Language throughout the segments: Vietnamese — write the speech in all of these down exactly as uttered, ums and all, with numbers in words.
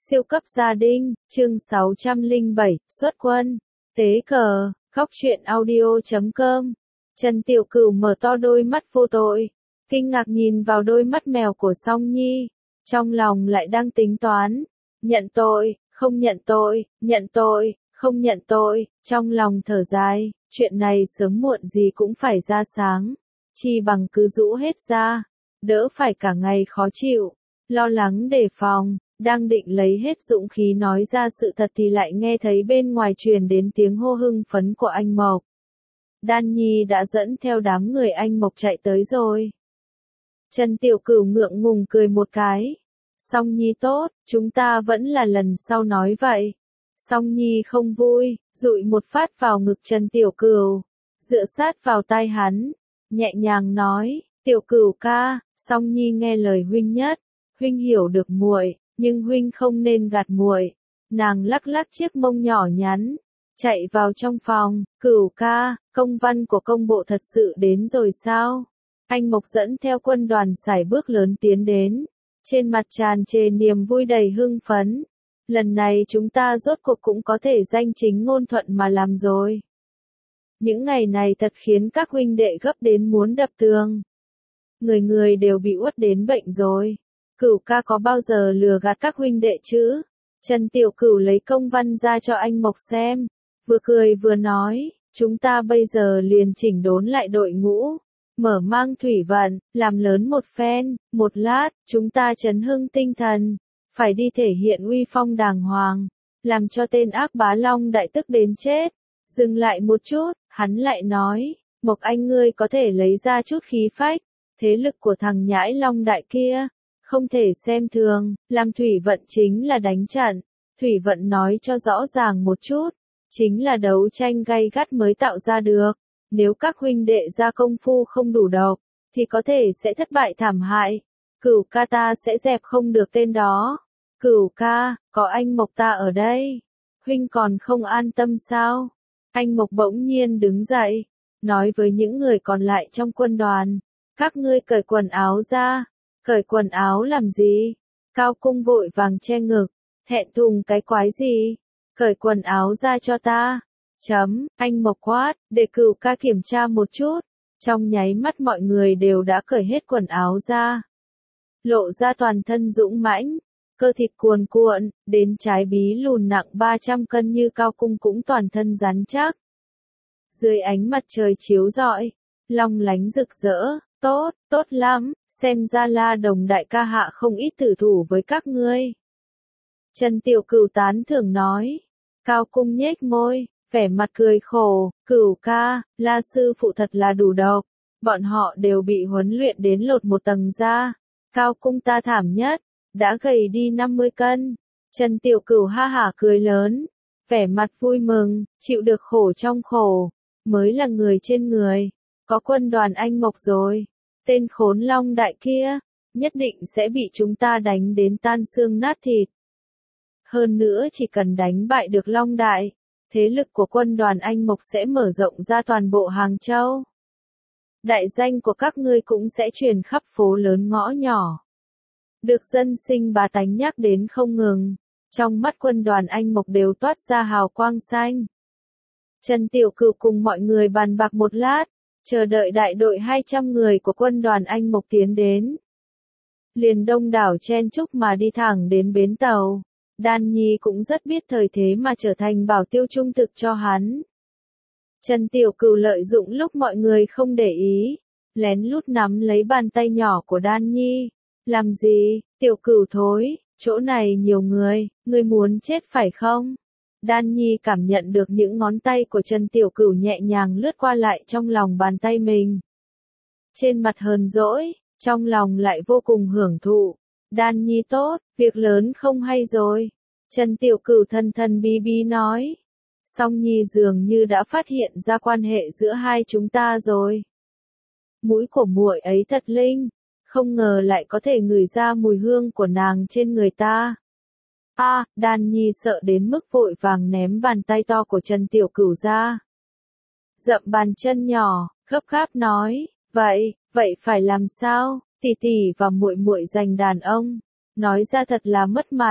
Siêu cấp gia đình, chương sáu trăm lẻ bảy, xuất quân. Tế cờ, khóc chuyện audio chấm com. Trần Tiểu Cửu mở to đôi mắt vô tội, kinh ngạc nhìn vào đôi mắt mèo của Song Nhi, trong lòng lại đang tính toán, nhận tội, không nhận tội, nhận tội, không nhận tội, trong lòng thở dài, chuyện này sớm muộn gì cũng phải ra sáng, chi bằng cứ rũ hết ra, đỡ phải cả ngày khó chịu, lo lắng đề phòng. Đang định lấy hết dũng khí nói ra sự thật thì lại nghe thấy bên ngoài truyền đến tiếng hô hưng phấn của anh Mộc. Đan Nhi đã dẫn theo đám người anh Mộc chạy tới rồi. Trần Tiểu Cửu ngượng ngùng cười một cái. Song Nhi tốt, chúng ta vẫn là lần sau nói vậy. Song Nhi không vui, dụi một phát vào ngực Trần Tiểu Cửu, dựa sát vào tai hắn, nhẹ nhàng nói, Tiểu Cửu ca, Song Nhi nghe lời huynh nhất, huynh hiểu được muội. Nhưng huynh không nên gạt muội. Nàng lắc lắc chiếc mông nhỏ nhắn, chạy vào trong phòng, Cửu ca, công văn của công bộ thật sự đến rồi sao? Anh Mộc dẫn theo quân đoàn sải bước lớn tiến đến, trên mặt tràn trề niềm vui đầy hưng phấn. Lần này chúng ta rốt cuộc cũng có thể danh chính ngôn thuận mà làm rồi. Những ngày này thật khiến các huynh đệ gấp đến muốn đập tường. Người người đều bị uất đến bệnh rồi. Cửu ca có bao giờ lừa gạt các huynh đệ chứ? Trần Tiểu Cửu lấy công văn ra cho anh Mộc xem, vừa cười vừa nói, chúng ta bây giờ liền chỉnh đốn lại đội ngũ, mở mang thủy vận, làm lớn một phen, một lát, chúng ta chấn hưng tinh thần, phải đi thể hiện uy phong đàng hoàng, làm cho tên ác bá Long đại tức đến chết. Dừng lại một chút, hắn lại nói, Mộc anh ngươi có thể lấy ra chút khí phách, thế lực của thằng nhãi Long đại kia. Không thể xem thường, làm thủy vận chính là đánh trận. Thủy vận nói cho rõ ràng một chút, chính là đấu tranh gay gắt mới tạo ra được. Nếu các huynh đệ ra công phu không đủ độc, thì có thể sẽ thất bại thảm hại. Cửu ca ta sẽ dẹp không được tên đó. Cửu ca, có anh Mộc ta ở đây. Huynh còn không an tâm sao? Anh Mộc bỗng nhiên đứng dậy, nói với những người còn lại trong quân đoàn. Các ngươi cởi quần áo ra. Cởi quần áo làm gì? Cao Cung vội vàng che ngực, thẹn thùng cái quái gì? Cởi quần áo ra cho ta. Chấm, anh Mộc quát, để Cửu ca kiểm tra một chút. Trong nháy mắt mọi người đều đã cởi hết quần áo ra. Lộ ra toàn thân dũng mãnh, cơ thịt cuồn cuộn, đến trái bí lùn nặng ba trăm cân như Cao Cung cũng toàn thân rắn chắc. Dưới ánh mặt trời chiếu rọi, long lánh rực rỡ. Tốt, tốt lắm, xem ra La Đồng đại ca hạ không ít tử thủ với các ngươi. Trần Tiểu Cửu tán thưởng nói. Cao Cung nhếch môi, vẻ mặt cười khổ, Cửu ca, La sư phụ thật là đủ độc. Bọn họ đều bị huấn luyện đến lột một tầng da. Cao Cung ta thảm nhất, đã gầy đi năm mươi cân. Trần Tiểu Cửu ha hả cười lớn, vẻ mặt vui mừng, chịu được khổ trong khổ, mới là người trên người. Có quân đoàn anh Mộc rồi, tên khốn Long đại kia, nhất định sẽ bị chúng ta đánh đến tan xương nát thịt. Hơn nữa chỉ cần đánh bại được Long đại, thế lực của quân đoàn anh Mộc sẽ mở rộng ra toàn bộ Hàng Châu. Đại danh của các ngươi cũng sẽ truyền khắp phố lớn ngõ nhỏ. Được dân sinh bá tánh nhắc đến không ngừng, trong mắt quân đoàn anh Mộc đều toát ra hào quang xanh. Trần Tiểu Cửu cùng mọi người bàn bạc một lát, chờ đợi đại đội hai trăm người của quân đoàn anh Mộc tiến đến. Liền đông đảo chen chúc mà đi thẳng đến bến tàu. Đan Nhi cũng rất biết thời thế mà trở thành bảo tiêu trung thực cho hắn. Trần Tiểu Cửu lợi dụng lúc mọi người không để ý, lén lút nắm lấy bàn tay nhỏ của Đan Nhi. Làm gì, Tiểu Cửu thối, chỗ này nhiều người, ngươi muốn chết phải không? Đan Nhi cảm nhận được những ngón tay của Trần Tiểu Cửu nhẹ nhàng lướt qua lại trong lòng bàn tay mình. Trên mặt hờn dỗi, trong lòng lại vô cùng hưởng thụ. Đan Nhi tốt, việc lớn không hay rồi. Trần Tiểu Cửu thân thân bí bí nói. Song Nhi dường như đã phát hiện ra quan hệ giữa hai chúng ta rồi. Mũi của muội ấy thật linh, không ngờ lại có thể ngửi ra mùi hương của nàng trên người ta. A, à, Đan Nhi sợ đến mức vội vàng ném bàn tay to của Trần Tiểu Cửu ra. Dậm bàn chân nhỏ, gấp gáp nói, vậy, vậy phải làm sao? Tỷ tỷ và muội muội giành đàn ông, nói ra thật là mất mặt.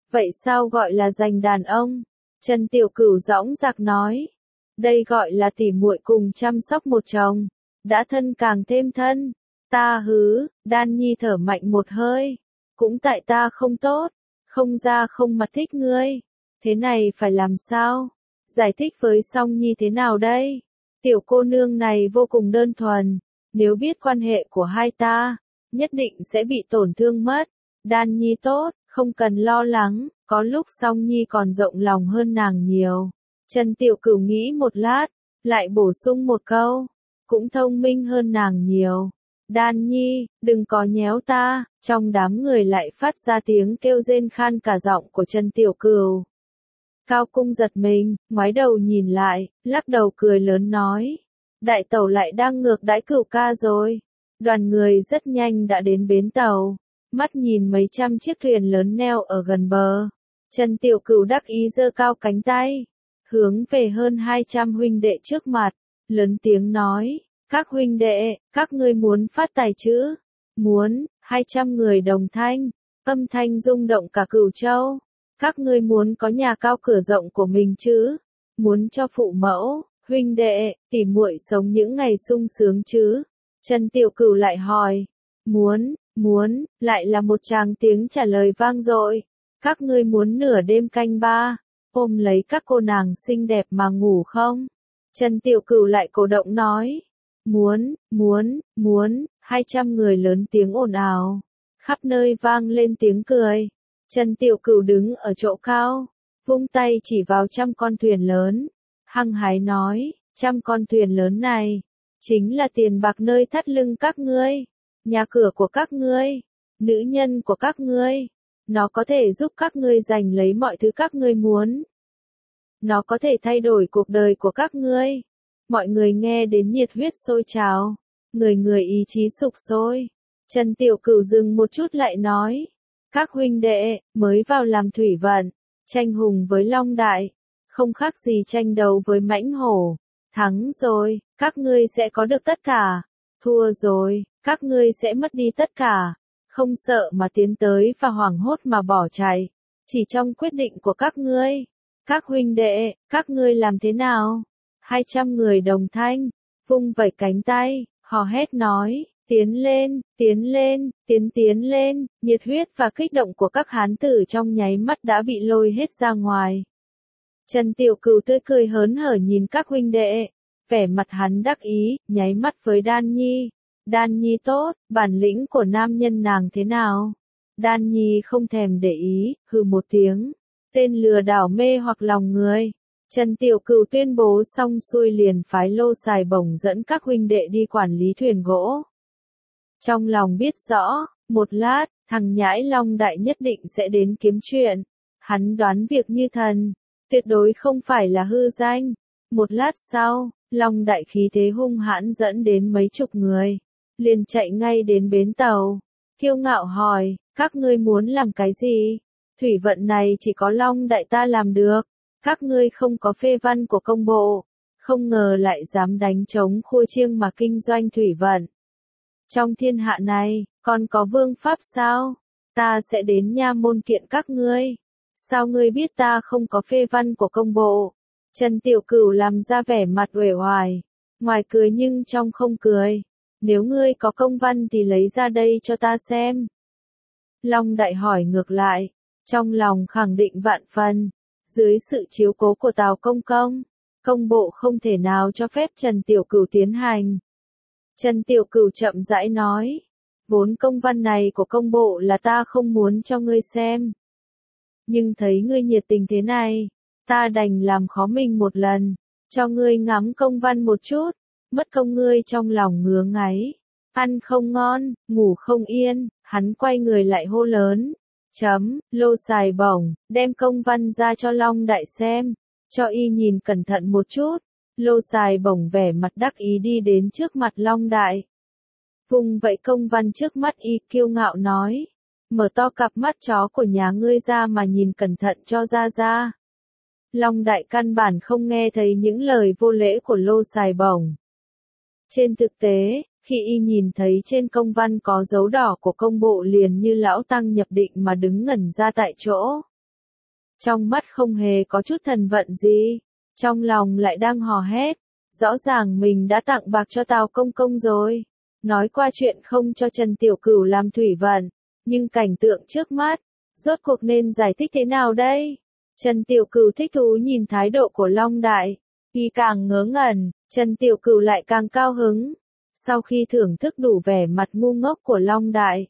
Vậy sao gọi là giành đàn ông? Trần Tiểu Cửu dõng dạc nói. Đây gọi là tỉ muội cùng chăm sóc một chồng. Đã thân càng thêm thân. Ta hứ, Đan Nhi thở mạnh một hơi. Cũng tại ta không tốt. Không ra không mặt thích ngươi. Thế này phải làm sao? Giải thích với Song Nhi thế nào đây? Tiểu cô nương này vô cùng đơn thuần. Nếu biết quan hệ của hai ta, nhất định sẽ bị tổn thương mất. Đan Nhi tốt, không cần lo lắng, có lúc Song Nhi còn rộng lòng hơn nàng nhiều. Trần Tiểu Cửu nghĩ một lát, lại bổ sung một câu, cũng thông minh hơn nàng nhiều. Đan Nhi, đừng có nhéo ta, trong đám người lại phát ra tiếng kêu rên khan cả giọng của Trần Tiểu Cửu. Cao Cung giật mình, ngoái đầu nhìn lại, lắc đầu cười lớn nói. Đại tẩu lại đang ngược đãi Cửu ca rồi. Đoàn người rất nhanh đã đến bến tàu. Mắt nhìn mấy trăm chiếc thuyền lớn neo ở gần bờ. Trần Tiểu Cửu đắc ý giơ cao cánh tay. Hướng về hơn hai trăm huynh đệ trước mặt. Lớn tiếng nói. Các huynh đệ, các ngươi muốn phát tài chứ? Muốn, hai trăm người đồng thanh. Âm thanh rung động cả Cửu Châu. Các ngươi muốn có nhà cao cửa rộng của mình chứ? Muốn cho phụ mẫu, huynh đệ, tỉ muội sống những ngày sung sướng chứ? Trần Tiểu Cửu lại hỏi. Muốn, muốn, lại là một tràng tiếng trả lời vang dội. Các ngươi muốn nửa đêm canh ba, ôm lấy các cô nàng xinh đẹp mà ngủ không? Trần Tiểu Cửu lại cổ động nói. Muốn, muốn, muốn, hai trăm người lớn tiếng ồn ào. Khắp nơi vang lên tiếng cười. Trần Tiểu Cửu đứng ở chỗ cao, vung tay chỉ vào trăm con thuyền lớn. Hăng hái nói, trăm con thuyền lớn này, chính là tiền bạc nơi thắt lưng các ngươi, nhà cửa của các ngươi, nữ nhân của các ngươi. Nó có thể giúp các ngươi giành lấy mọi thứ các ngươi muốn. Nó có thể thay đổi cuộc đời của các ngươi. Mọi người nghe đến nhiệt huyết sôi trào, người người ý chí sục sôi. Trần Tiểu Cửu dừng một chút lại nói. Các huynh đệ, mới vào làm thủy vận, tranh hùng với Long Đại, không khác gì tranh đấu với mãnh hổ. Thắng rồi, các ngươi sẽ có được tất cả. Thua rồi, các ngươi sẽ mất đi tất cả. Không sợ mà tiến tới và hoảng hốt mà bỏ chạy. Chỉ trong quyết định của các ngươi. Các huynh đệ, các ngươi làm thế nào? Hai trăm người đồng thanh, vung vẩy cánh tay, hò hét nói. Tiến lên, tiến lên, tiến tiến lên, nhiệt huyết và kích động của các hán tử trong nháy mắt đã bị lôi hết ra ngoài. Trần Tiểu Cửu tươi cười hớn hở nhìn các huynh đệ, vẻ mặt hắn đắc ý, nháy mắt với Đan Nhi. Đan Nhi tốt, bản lĩnh của nam nhân nàng thế nào? Đan Nhi không thèm để ý, hừ một tiếng, tên lừa đảo mê hoặc lòng người. Trần Tiểu Cửu tuyên bố xong xuôi liền phái Lô Sài Bổng dẫn các huynh đệ đi quản lý thuyền gỗ. Trong lòng biết rõ, một lát, thằng nhãi Long Đại nhất định sẽ đến kiếm chuyện. Hắn đoán việc như thần, tuyệt đối không phải là hư danh. Một lát sau, Long Đại khí thế hung hãn dẫn đến mấy chục người, liền chạy ngay đến bến tàu. Kiêu ngạo hỏi, các ngươi muốn làm cái gì? Thủy vận này chỉ có Long Đại ta làm được. Các ngươi không có phê văn của công bộ, không ngờ lại dám đánh trống khua chiêng mà kinh doanh thủy vận. Trong thiên hạ này, còn có vương pháp sao? Ta sẽ đến nha môn kiện các ngươi. Sao ngươi biết ta không có phê văn của công bộ? Trần Tiểu Cửu làm ra vẻ mặt uể oải, ngoài cười nhưng trong không cười. Nếu ngươi có công văn thì lấy ra đây cho ta xem. Long Đại hỏi ngược lại, trong lòng khẳng định vạn phần. Dưới sự chiếu cố của Tào Công Công, công bộ không thể nào cho phép Trần Tiểu Cửu tiến hành. Trần Tiểu Cửu chậm rãi nói, vốn công văn này của công bộ là ta không muốn cho ngươi xem. Nhưng thấy ngươi nhiệt tình thế này, ta đành làm khó mình một lần, cho ngươi ngắm công văn một chút, mất công ngươi trong lòng ngứa ngáy, ăn không ngon, ngủ không yên, hắn quay người lại hô lớn. Chấm, Lô Sài Bổng, đem công văn ra cho Long Đại xem, cho y nhìn cẩn thận một chút. Lô Sài Bổng vẻ mặt đắc ý đi đến trước mặt Long Đại. Vùng vậy công văn trước mắt y kiêu ngạo nói, mở to cặp mắt chó của nhà ngươi ra mà nhìn cẩn thận cho ra ra. Long Đại căn bản không nghe thấy những lời vô lễ của Lô Sài Bổng. Trên thực tế, khi y nhìn thấy trên công văn có dấu đỏ của công bộ liền như lão tăng nhập định mà đứng ngẩn ra tại chỗ. trong mắt không hề có chút thần vận gì, trong lòng lại đang hò hét, rõ ràng mình đã tặng bạc cho Tào Công Công rồi, nói qua chuyện không cho Trần Tiểu Cửu làm thủy vận, nhưng cảnh tượng trước mắt, rốt cuộc nên giải thích thế nào đây? Trần Tiểu Cửu thích thú nhìn thái độ của Long Đại, y càng ngớ ngẩn, Trần Tiểu Cửu lại càng cao hứng. Sau khi thưởng thức đủ vẻ mặt ngu ngốc của Long Đại,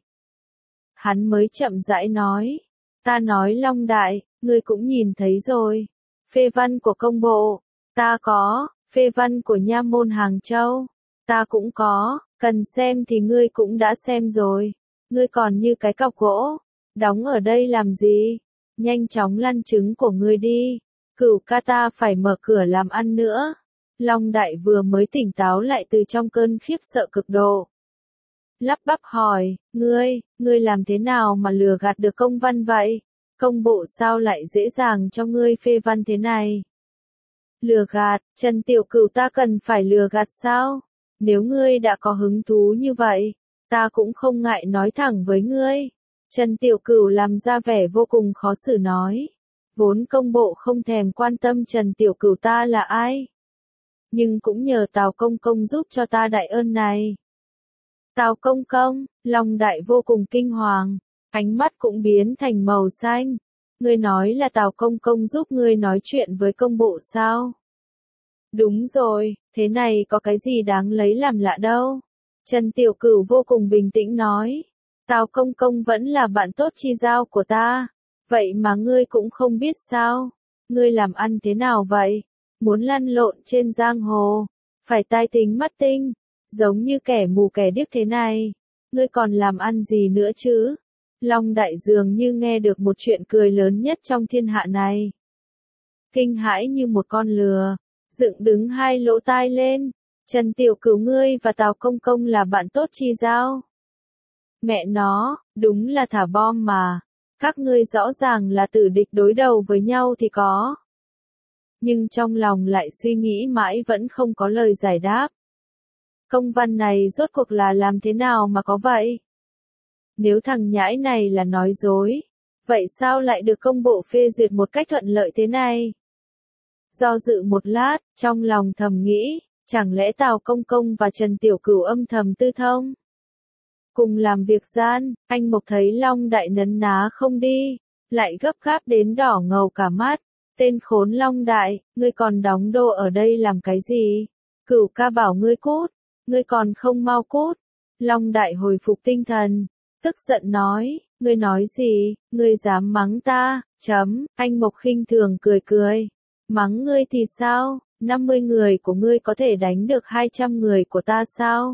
hắn mới chậm rãi nói, ta nói Long Đại, ngươi cũng nhìn thấy rồi, phê văn của công bộ, ta có, phê văn của nha môn Hàng Châu, ta cũng có, cần xem thì ngươi cũng đã xem rồi, ngươi còn như cái cọc gỗ, đóng ở đây làm gì, nhanh chóng lăn trứng của ngươi đi, Cửu ca ta phải mở cửa làm ăn nữa. Long Đại vừa mới tỉnh táo lại từ trong cơn khiếp sợ cực độ. Lắp bắp hỏi, ngươi, ngươi làm thế nào mà lừa gạt được công văn vậy? Công bộ sao lại dễ dàng cho ngươi phê văn thế này? Lừa gạt, Trần Tiểu Cửu ta cần phải lừa gạt sao? Nếu ngươi đã có hứng thú như vậy, ta cũng không ngại nói thẳng với ngươi. Trần Tiểu Cửu làm ra vẻ vô cùng khó xử nói. Vốn công bộ không thèm quan tâm Trần Tiểu Cửu ta là ai. Nhưng cũng nhờ Tào Công Công giúp cho ta đại ơn này. Tào Công Công, Long Đại vô cùng kinh hoàng, ánh mắt cũng biến thành màu xanh. Ngươi nói là Tào Công Công giúp ngươi nói chuyện với công bộ sao? Đúng rồi, thế này có cái gì đáng lấy làm lạ đâu. Trần Tiểu Cửu vô cùng bình tĩnh nói. Tào Công Công vẫn là bạn tốt chi giao của ta. Vậy mà ngươi cũng không biết sao? Ngươi làm ăn thế nào vậy? Muốn lăn lộn trên giang hồ, phải tai tính mắt tinh, giống như kẻ mù kẻ điếc thế này. Ngươi còn làm ăn gì nữa chứ? Long Đại dường như nghe được một chuyện cười lớn nhất trong thiên hạ này. Kinh hãi như một con lừa, dựng đứng hai lỗ tai lên. Trần Tiểu Cửu ngươi và Tào Công Công là bạn tốt chi giao. Mẹ nó, đúng là thả bom mà. Các ngươi rõ ràng là tử địch đối đầu với nhau thì có. Nhưng trong lòng lại suy nghĩ mãi vẫn không có lời giải đáp. Công văn này rốt cuộc là làm thế nào mà có vậy? Nếu thằng nhãi này là nói dối, vậy sao lại được công bộ phê duyệt một cách thuận lợi thế này? Do dự một lát, trong lòng thầm nghĩ, chẳng lẽ Tào Công Công và Trần Tiểu Cửu âm thầm tư thông? Cùng làm việc gian, anh Mộc thấy Long Đại nấn ná không đi, lại gấp gáp đến đỏ ngầu cả mắt. Tên khốn Long Đại, ngươi còn đóng đô ở đây làm cái gì? Cửu ca bảo ngươi cút, ngươi còn không mau cút. Long Đại hồi phục tinh thần, tức giận nói, ngươi nói gì, ngươi dám mắng ta, chấm, anh Mộc khinh thường cười cười. Mắng ngươi thì sao, năm mươi người của ngươi có thể đánh được hai trăm người của ta sao?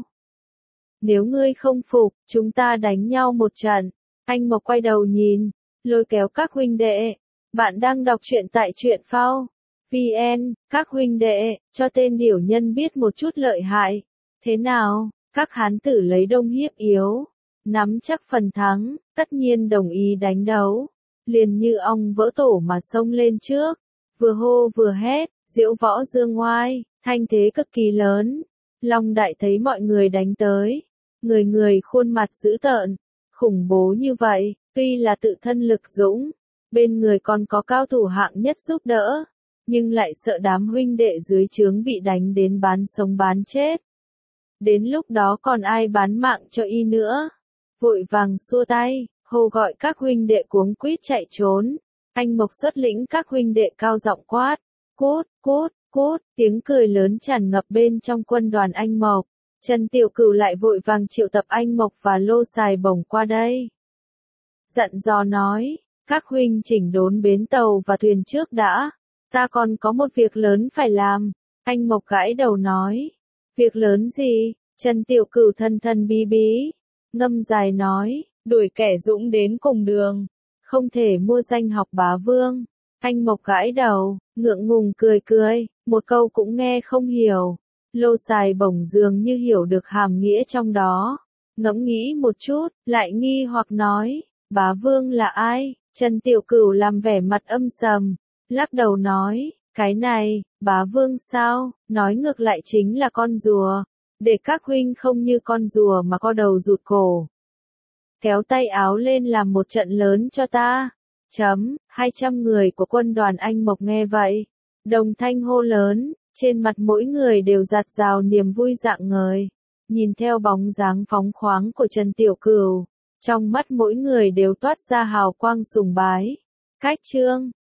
Nếu ngươi không phục, chúng ta đánh nhau một trận. Anh Mộc quay đầu nhìn, lôi kéo các huynh đệ. Bạn đang đọc truyện tại truyện phao. vn, các huynh đệ, cho tên điểu nhân biết một chút lợi hại. Thế nào, các hán tử lấy đông hiếp yếu, nắm chắc phần thắng, tất nhiên đồng ý đánh đấu. Liền như ong vỡ tổ mà xông lên trước, vừa hô vừa hét, diễu võ dương ngoai, thanh thế cực kỳ lớn. Long Đại thấy mọi người đánh tới, người người khuôn mặt dữ tợn, khủng bố như vậy, tuy là tự thân lực dũng, bên người còn có cao thủ hạng nhất giúp đỡ, nhưng lại sợ đám huynh đệ dưới trướng bị đánh đến bán sống bán chết. Đến lúc đó còn ai bán mạng cho y nữa? Vội vàng xua tay, hô gọi các huynh đệ cuống quýt chạy trốn. Anh Mộc xuất lĩnh các huynh đệ cao giọng quát, cút, cút, cút, tiếng cười lớn tràn ngập bên trong quân đoàn anh Mộc. Trần Tiểu Cửu lại vội vàng triệu tập anh Mộc và Lô Sài Bổng qua đây. Dặn dò nói, các huynh chỉnh đốn bến tàu và thuyền trước đã, ta còn có một việc lớn phải làm. Anh Mộc gãi đầu nói, việc lớn gì? Trần Tiểu Cửu thân thân bí bí, ngâm dài nói, đuổi kẻ dũng đến cùng đường, không thể mua danh học bá vương. Anh Mộc gãi đầu, ngượng ngùng cười cười, một câu cũng nghe không hiểu. Lô Sài Bổng dường như hiểu được hàm nghĩa trong đó, ngẫm nghĩ một chút, lại nghi hoặc nói, bá vương là ai? Trần Tiểu Cửu làm vẻ mặt âm sầm, lắc đầu nói, cái này, bá vương sao, nói ngược lại chính là con rùa, để các huynh không như con rùa mà co đầu rụt cổ. Kéo tay áo lên làm một trận lớn cho ta. Chấm, hai trăm người của quân đoàn Anh Mộc nghe vậy, đồng thanh hô lớn, trên mặt mỗi người đều dạt dào niềm vui rạng ngời. Nhìn theo bóng dáng phóng khoáng của Trần Tiểu Cửu, trong mắt mỗi người đều toát ra hào quang sùng bái. Cách chương